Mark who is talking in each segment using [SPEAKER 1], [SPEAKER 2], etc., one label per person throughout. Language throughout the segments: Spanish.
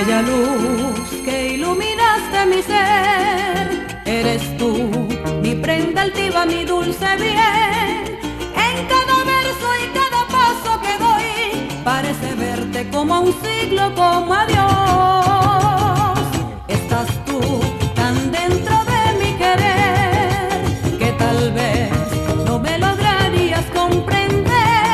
[SPEAKER 1] bella luz que iluminaste mi ser, eres tú, mi prenda altiva, mi dulce bien. En cada verso y cada paso que doy, parece verte como a un siglo, como a Dios. Estás tú tan dentro de mi querer, que tal vez no me lograrías comprender.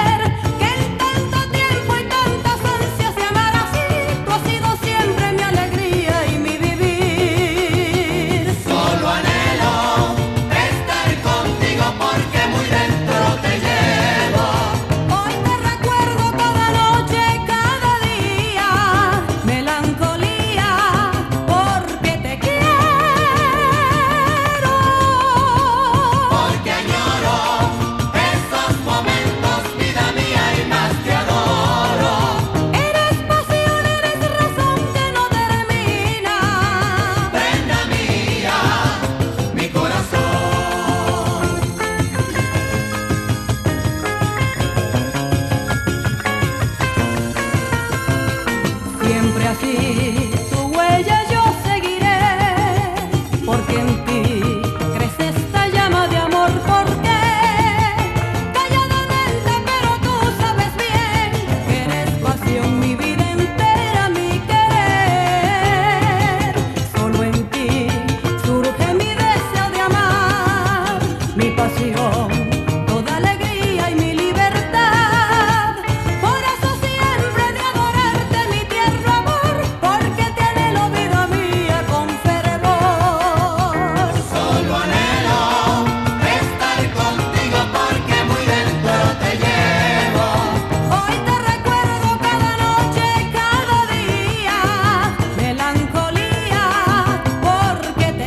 [SPEAKER 1] Siempre así, tu huella yo seguiré, porque en ti crece esta llama de amor. Porque calladamente, pero tú sabes bien que eres pasión, mi vida entera, mi querer. Solo en ti surge mi deseo de amar, mi pasión, toda alegría y mi libertad. Por eso siempre de adorarte, mi tierno amor, porque te anhelo, vida mía, con fervor.
[SPEAKER 2] Solo anhelo estar contigo porque muy dentro te llevo.
[SPEAKER 1] Hoy te recuerdo cada noche, cada día, melancolía, porque te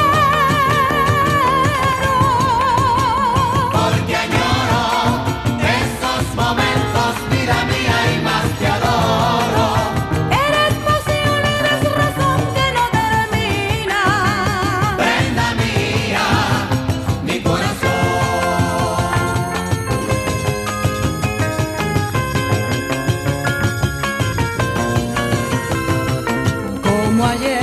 [SPEAKER 1] quiero.
[SPEAKER 2] Porque añoro esos momentos, vida mía, y más te adoro.
[SPEAKER 1] Eres pasión, eres razón que no termina.
[SPEAKER 2] Prenda mía, mi corazón.
[SPEAKER 1] Como ayer